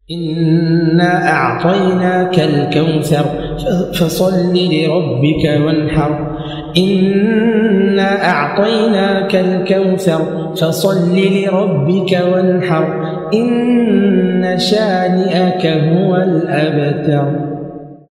إنا أعطيناك الكوثر فصل لربك وانحر. إنا أعطيناك الكوثر فصل لربك وانحر. إن شانئك هو الأبتر.